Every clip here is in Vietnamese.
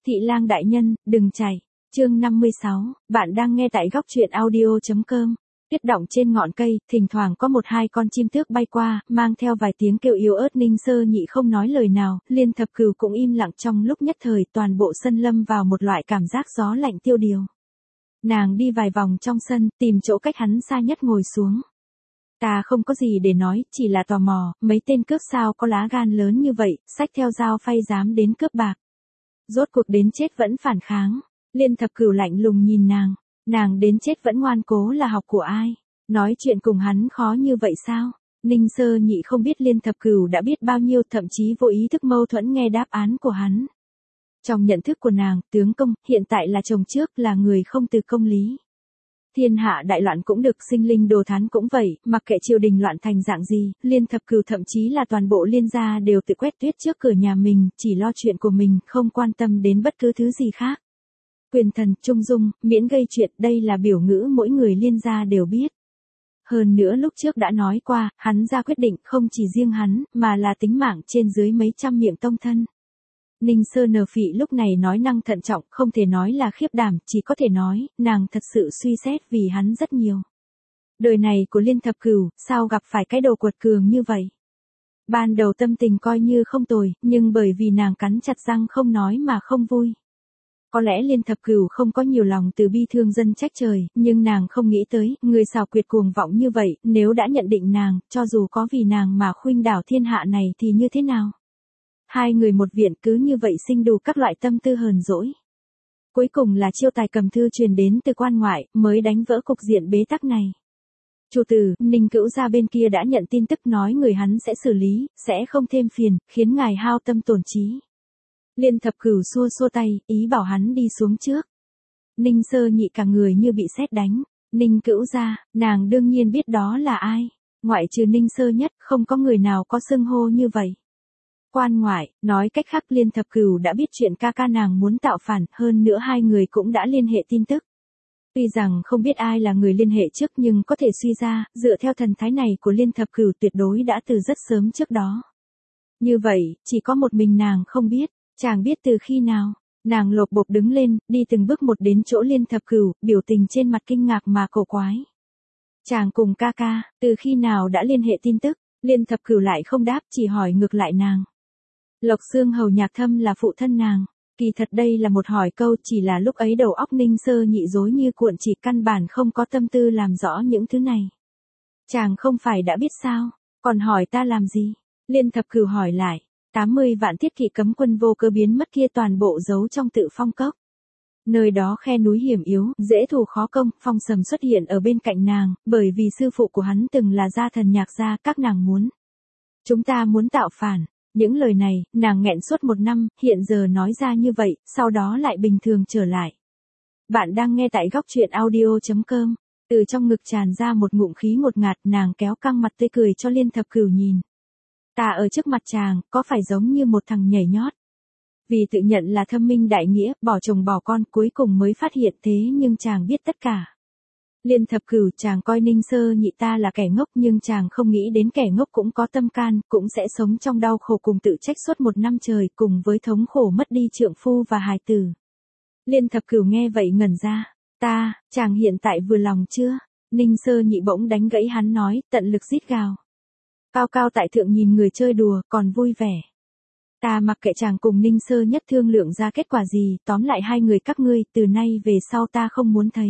Thị lang đại nhân, đừng chạy. Chương 56, bạn đang nghe tại góc truyện audio.com. Tuyết động trên ngọn cây, thỉnh thoảng có một hai con chim tước bay qua, mang theo vài tiếng kêu yếu ớt. Ninh Sơ Nhị không nói lời nào, Liên Thập Cửu cũng im lặng. Trong lúc nhất thời toàn bộ sân lâm vào một loại cảm giác gió lạnh tiêu điều. Nàng đi vài vòng trong sân, tìm chỗ cách hắn xa nhất ngồi xuống. Ta không có gì để nói, chỉ là tò mò, mấy tên cướp sao có lá gan lớn như vậy, xách theo dao phay dám đến cướp bạc. Rốt cuộc đến chết vẫn phản kháng. Liên Thập Cửu lạnh lùng nhìn nàng đến chết vẫn ngoan cố là học của ai? Nói chuyện cùng hắn khó như vậy sao? Ninh Sơ Nhị không biết Liên Thập Cửu đã biết bao nhiêu, thậm chí vô ý thức mâu thuẫn nghe đáp án của hắn. Trong nhận thức của nàng, tướng công, hiện tại là chồng trước, là người không từ công lý. Thiên hạ đại loạn cũng được, sinh linh đồ thán cũng vậy, mặc kệ triều đình loạn thành dạng gì, Liên Thập Cửu thậm chí là toàn bộ Liên gia đều tự quét tuyết trước cửa nhà mình, chỉ lo chuyện của mình, không quan tâm đến bất cứ thứ gì khác. Quyền thần, trung dung, miễn gây chuyện, đây là biểu ngữ mỗi người Liên gia đều biết. Hơn nữa lúc trước đã nói qua, hắn ra quyết định không chỉ riêng hắn, mà là tính mạng trên dưới mấy trăm miệng tông thân. Ninh Sơ Nờ Phị lúc này nói năng thận trọng, không thể nói là khiếp đảm, chỉ có thể nói, nàng thật sự suy xét vì hắn rất nhiều. Đời này của Liên Thập Cửu, sao gặp phải cái đồ quật cường như vậy? Ban đầu tâm tình coi như không tồi, nhưng bởi vì nàng cắn chặt răng không nói mà không vui. Có lẽ Liên Thập Cửu không có nhiều lòng từ bi thương dân trách trời, nhưng nàng không nghĩ tới, người xảo quyệt cuồng vọng như vậy, nếu đã nhận định nàng, cho dù có vì nàng mà khuynh đảo thiên hạ này thì như thế nào? Hai người một viện cứ như vậy sinh đủ các loại tâm tư hờn dỗi. Cuối cùng là chiêu tài cầm thư truyền đến từ quan ngoại, mới đánh vỡ cục diện bế tắc này. Chủ tử, Ninh Cữu gia bên kia đã nhận tin tức nói người hắn sẽ xử lý, sẽ không thêm phiền, khiến ngài hao tâm tổn trí. Liên Thập Cửu xua xua tay, ý bảo hắn đi xuống trước. Ninh Sơ Nhị cả người như bị sét đánh. Ninh Cữu gia, nàng đương nhiên biết đó là ai. Ngoại trừ Ninh Sơ Nhất, không có người nào có xưng hô như vậy. Quan ngoại, nói cách khác Liên Thập Cửu đã biết chuyện ca ca nàng muốn tạo phản, hơn nữa hai người cũng đã liên hệ tin tức. Tuy rằng không biết ai là người liên hệ trước nhưng có thể suy ra, dựa theo thần thái này của Liên Thập Cửu tuyệt đối đã từ rất sớm trước đó. Như vậy, chỉ có một mình nàng không biết, chàng biết từ khi nào? Nàng lộp bộp đứng lên, đi từng bước một đến chỗ Liên Thập Cửu, biểu tình trên mặt kinh ngạc mà cổ quái. Chàng cùng ca ca, từ khi nào đã liên hệ tin tức? Liên Thập Cửu lại không đáp, chỉ hỏi ngược lại nàng. Lộc Xương Hầu Nhạc Thâm là phụ thân nàng. Kỳ thật đây là một hỏi câu, chỉ là lúc ấy đầu óc Ninh Sơ Nhị rối như cuộn, chỉ căn bản không có tâm tư làm rõ những thứ này. Chàng không phải đã biết sao, còn hỏi ta làm gì? Liên Thập Cửu hỏi lại. 80 vạn thiết kỵ cấm quân vô cơ biến mất kia toàn bộ giấu trong Tự Phong Cốc. Nơi đó khe núi hiểm yếu, dễ thủ khó công, Phong Sầm xuất hiện ở bên cạnh nàng, bởi vì sư phụ của hắn từng là gia thần Nhạc gia, các nàng muốn. Chúng ta muốn tạo phản. Những lời này, nàng nghẹn suốt một năm, hiện giờ nói ra như vậy, sau đó lại bình thường trở lại. Bạn đang nghe tại góc truyện audio.com. Từ trong ngực tràn ra một ngụm khí ngột ngạt, nàng kéo căng mặt tươi cười cho Liên Thập Cửu nhìn. Ta ở trước mặt chàng, có phải giống như một thằng nhảy nhót? Vì tự nhận là thâm minh đại nghĩa, bỏ chồng bỏ con, cuối cùng mới phát hiện thế nhưng chàng biết tất cả. Liên Thập Cửu, chàng coi Ninh Sơ Nhị ta là kẻ ngốc nhưng chàng không nghĩ đến kẻ ngốc cũng có tâm can, cũng sẽ sống trong đau khổ cùng tự trách suốt một năm trời, cùng với thống khổ mất đi trượng phu và hài tử. Liên Thập Cửu nghe vậy ngẩn ra. Chàng hiện tại vừa lòng chưa? Ninh Sơ Nhị bỗng đánh gãy hắn nói, tận lực rít gào. Cao cao tại thượng nhìn người chơi đùa, còn vui vẻ. Ta mặc kệ chàng cùng Ninh Sơ Nhất thương lượng ra kết quả gì, tóm lại hai người các ngươi, từ nay về sau ta không muốn thấy.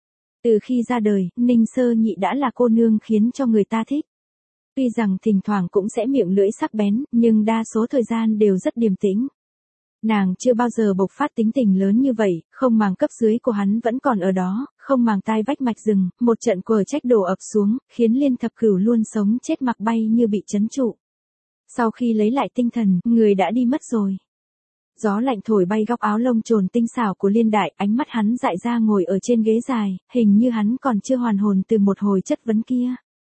Từ khi ra đời, Ninh Sơ Nhị đã là cô nương khiến cho người ta thích. Tuy rằng thỉnh thoảng cũng sẽ miệng lưỡi sắc bén, nhưng đa số thời gian đều rất điềm tĩnh. Nàng chưa bao giờ bộc phát tính tình lớn như vậy, không màng cấp dưới của hắn vẫn còn ở đó, không màng tai vách mạch rừng, một trận quở trách đổ ập xuống, khiến Liên Thập Cửu luôn sống chết mặc bay như bị trấn trụ. Sau khi lấy lại tinh thần, người đã đi mất rồi. Gió lạnh thổi bay góc áo lông trồn tinh xảo của Liên Đại, ánh mắt hắn dại ra ngồi ở trên ghế dài, hình như hắn còn chưa hoàn hồn từ một hồi chất vấn kia.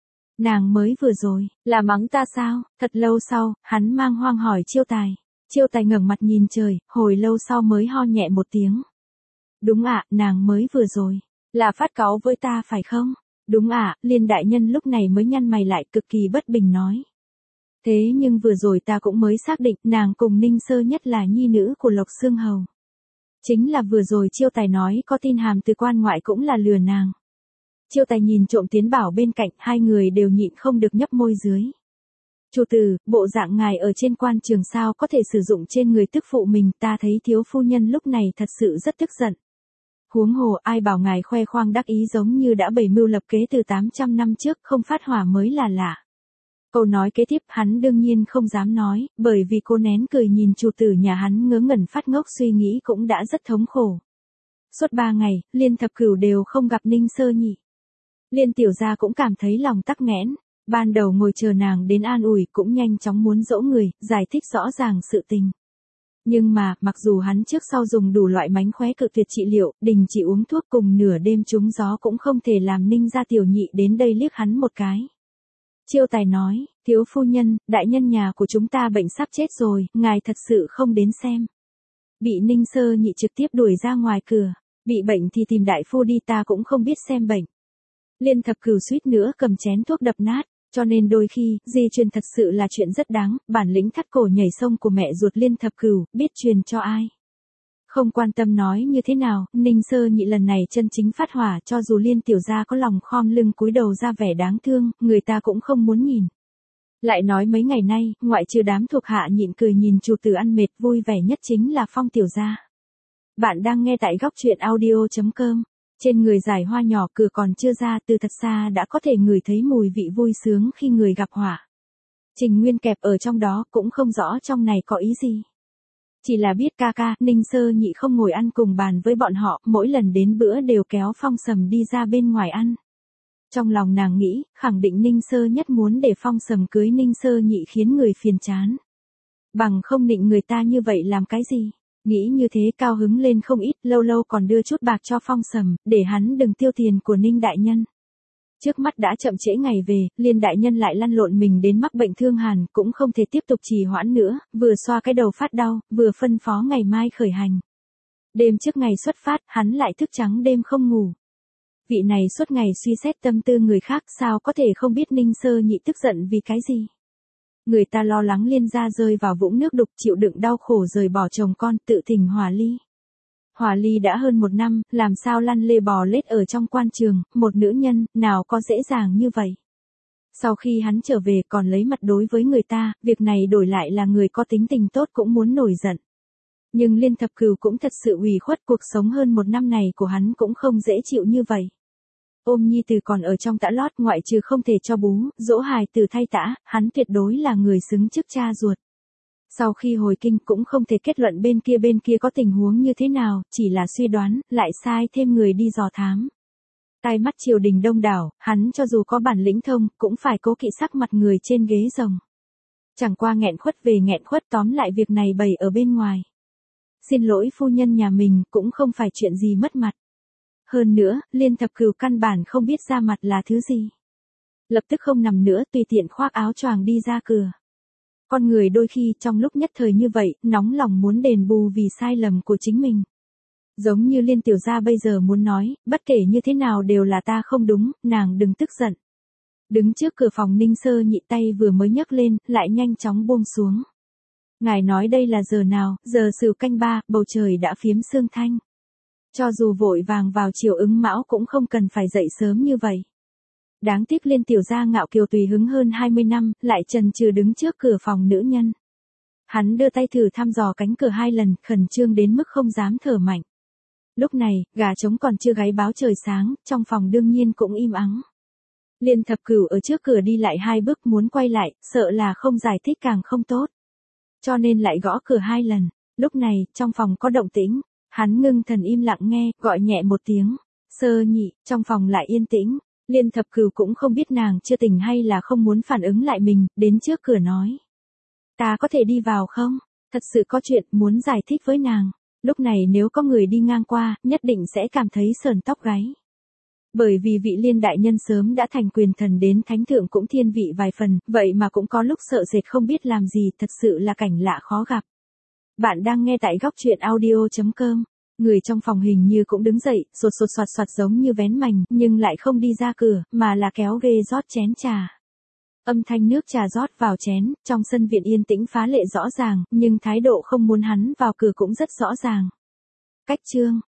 Nàng mới vừa rồi, là mắng ta sao? Thật lâu sau, hắn mang hoang hỏi Chiêu Tài. Chiêu Tài ngẩng mặt nhìn trời, hồi lâu sau mới ho nhẹ một tiếng. Đúng ạ, nàng mới vừa rồi, là phát cáu với ta phải không? Đúng ạ, Liên đại nhân lúc này mới nhăn mày lại cực kỳ bất bình nói. Thế nhưng vừa rồi ta cũng mới xác định nàng cùng Ninh Sơ Nhất là nhi nữ của Lộc Xương Hầu. Chính là vừa rồi Chiêu Tài nói có tin hàm từ quan ngoại cũng là lừa nàng. Chiêu Tài nhìn trộm Tiến Bảo bên cạnh, hai người đều nhịn không được nhấp môi dưới. Chủ tử, bộ dạng ngài ở trên quan trường sao có thể sử dụng trên người tức phụ mình, ta thấy thiếu phu nhân lúc này thật sự rất tức giận. Huống hồ ai bảo ngài khoe khoang đắc ý giống như đã bày mưu lập kế từ 800 năm trước, không phát hỏa mới là lạ. Câu nói kế tiếp hắn đương nhiên không dám nói, bởi vì cô nén cười nhìn chủ tử nhà hắn ngớ ngẩn phát ngốc suy nghĩ cũng đã rất thống khổ. Suốt 3 ngày, Liên Thập Cửu đều không gặp Ninh Sơ Nhị. Liên tiểu gia cũng cảm thấy lòng tắc nghẽn, ban đầu ngồi chờ nàng đến an ủi cũng nhanh chóng muốn dỗ người, giải thích rõ ràng sự tình. Nhưng mà, mặc dù hắn trước sau dùng đủ loại mánh khóe cự tuyệt trị liệu, đình chỉ uống thuốc cùng nửa đêm trúng gió cũng không thể làm Ninh gia tiểu nhị đến đây liếc hắn một cái. Chiêu Tài nói, thiếu phu nhân, đại nhân nhà của chúng ta bệnh sắp chết rồi, ngài thật sự không đến xem. Bị Ninh Sơ Nhị trực tiếp đuổi ra ngoài cửa, bị bệnh thì tìm đại phu đi, ta cũng không biết xem bệnh. Liên Thập Cửu suýt nữa cầm chén thuốc đập nát, cho nên đôi khi, di truyền thật sự là chuyện rất đáng, bản lĩnh thắt cổ nhảy sông của mẹ ruột Liên Thập Cửu, biết truyền cho ai. Không quan tâm nói như thế nào, Ninh Sơ Nhị lần này chân chính phát hỏa, cho dù Liên tiểu gia có lòng khom lưng cúi đầu ra vẻ đáng thương, người ta cũng không muốn nhìn. Lại nói mấy ngày nay, ngoại trừ đám thuộc hạ nhịn cười nhìn chủ tử ăn mệt, vui vẻ nhất chính là Phong tiểu gia. Bạn đang nghe tại góc truyện audio.com. Trên người giải hoa nhỏ, cửa còn chưa ra, từ thật xa đã có thể ngửi thấy mùi vị vui sướng khi người gặp họa. Trình Nguyên kẹp ở trong đó, cũng không rõ trong này có ý gì. Chỉ là biết ca ca, Ninh Sơ Nhị không ngồi ăn cùng bàn với bọn họ, mỗi lần đến bữa đều kéo Phong Sầm đi ra bên ngoài ăn. Trong lòng nàng nghĩ, khẳng định Ninh Sơ Nhất muốn để Phong Sầm cưới Ninh Sơ Nhị khiến người phiền chán. Bằng không định người ta như vậy làm cái gì? Nghĩ như thế cao hứng lên không ít, lâu lâu còn đưa chút bạc cho Phong Sầm, để hắn đừng tiêu tiền của Ninh đại nhân. Trước mắt đã chậm trễ ngày về, Liên đại nhân lại lăn lộn mình đến mắc bệnh thương hàn, cũng không thể tiếp tục trì hoãn nữa, vừa xoa cái đầu phát đau, vừa phân phó ngày mai khởi hành. Đêm trước ngày xuất phát, hắn lại thức trắng đêm không ngủ. Vị này suốt ngày suy xét tâm tư người khác, sao có thể không biết Ninh Sơ Nhị tức giận vì cái gì. Người ta lo lắng Liên gia rơi vào vũng nước đục, chịu đựng đau khổ rời bỏ chồng con, tự thỉnh hòa ly. Hòa ly đã hơn 1 năm, làm sao lăn lê bò lết ở trong quan trường, một nữ nhân, nào có dễ dàng như vậy. Sau khi hắn trở về còn lấy mặt đối với người ta, việc này đổi lại là người có tính tình tốt cũng muốn nổi giận. Nhưng Liên Thập Cửu cũng thật sự ủy khuất, cuộc sống hơn 1 năm này của hắn cũng không dễ chịu như vậy. Ôm nhi tử còn ở trong tã lót, ngoại trừ không thể cho bú, dỗ hài tử thay tã, hắn tuyệt đối là người xứng chức cha ruột. Sau khi hồi kinh cũng không thể kết luận bên kia có tình huống như thế nào, chỉ là suy đoán, lại sai thêm người đi dò thám. Tai mắt triều đình đông đảo, hắn cho dù có bản lĩnh thông, cũng phải cố kỵ sắc mặt người trên ghế rồng. Chẳng qua nghẹn khuất về nghẹn khuất, tóm lại việc này bày ở bên ngoài. Xin lỗi phu nhân nhà mình, cũng không phải chuyện gì mất mặt. Hơn nữa, Liên Thập Cửu căn bản không biết ra mặt là thứ gì. Lập tức không nằm nữa, tùy tiện khoác áo choàng đi ra cửa. Con người đôi khi trong lúc nhất thời như vậy, nóng lòng muốn đền bù vì sai lầm của chính mình. Giống như Liên tiểu gia bây giờ muốn nói, bất kể như thế nào đều là ta không đúng, nàng đừng tức giận. Đứng trước cửa phòng Ninh Sơ Nhị tay vừa mới nhấc lên, lại nhanh chóng buông xuống. Ngài nói đây là giờ nào, giờ Sửu canh 3, bầu trời đã phiếm sương thanh. Cho dù vội vàng vào chiều Ứng Mão cũng không cần phải dậy sớm như vậy. Đáng tiếc Liên tiểu gia ngạo kiều tùy hứng hơn 20 năm, lại chần chừ đứng trước cửa phòng nữ nhân. Hắn đưa tay thử thăm dò cánh cửa 2 lần, khẩn trương đến mức không dám thở mạnh. Lúc này, gà trống còn chưa gáy báo trời sáng, trong phòng đương nhiên cũng im ắng. Liên Thập Cửu ở trước cửa đi lại 2 bước muốn quay lại, sợ là không giải thích càng không tốt. Cho nên lại gõ cửa 2 lần. Lúc này, trong phòng có động tĩnh. Hắn ngưng thần im lặng nghe, gọi nhẹ một tiếng. Sơ Nhị, trong phòng lại yên tĩnh. Liên Thập Cửu cũng không biết nàng chưa tỉnh hay là không muốn phản ứng lại mình, đến trước cửa nói. Ta có thể đi vào không? Thật sự có chuyện muốn giải thích với nàng. Lúc này nếu có người đi ngang qua, nhất định sẽ cảm thấy sởn tóc gáy. Bởi vì vị Liên đại nhân sớm đã thành quyền thần đến thánh thượng cũng thiên vị vài phần, vậy mà cũng có lúc sợ sệt không biết làm gì, thật sự là cảnh lạ khó gặp. Bạn đang nghe tại góc truyện audio.com. Người trong phòng hình như cũng đứng dậy, sột sột soạt soạt giống như vén mành, nhưng lại không đi ra cửa, mà là kéo ghê rót chén trà. Âm thanh nước trà rót vào chén, trong sân viện yên tĩnh phá lệ rõ ràng, nhưng thái độ không muốn hắn vào cửa cũng rất rõ ràng. Cách chương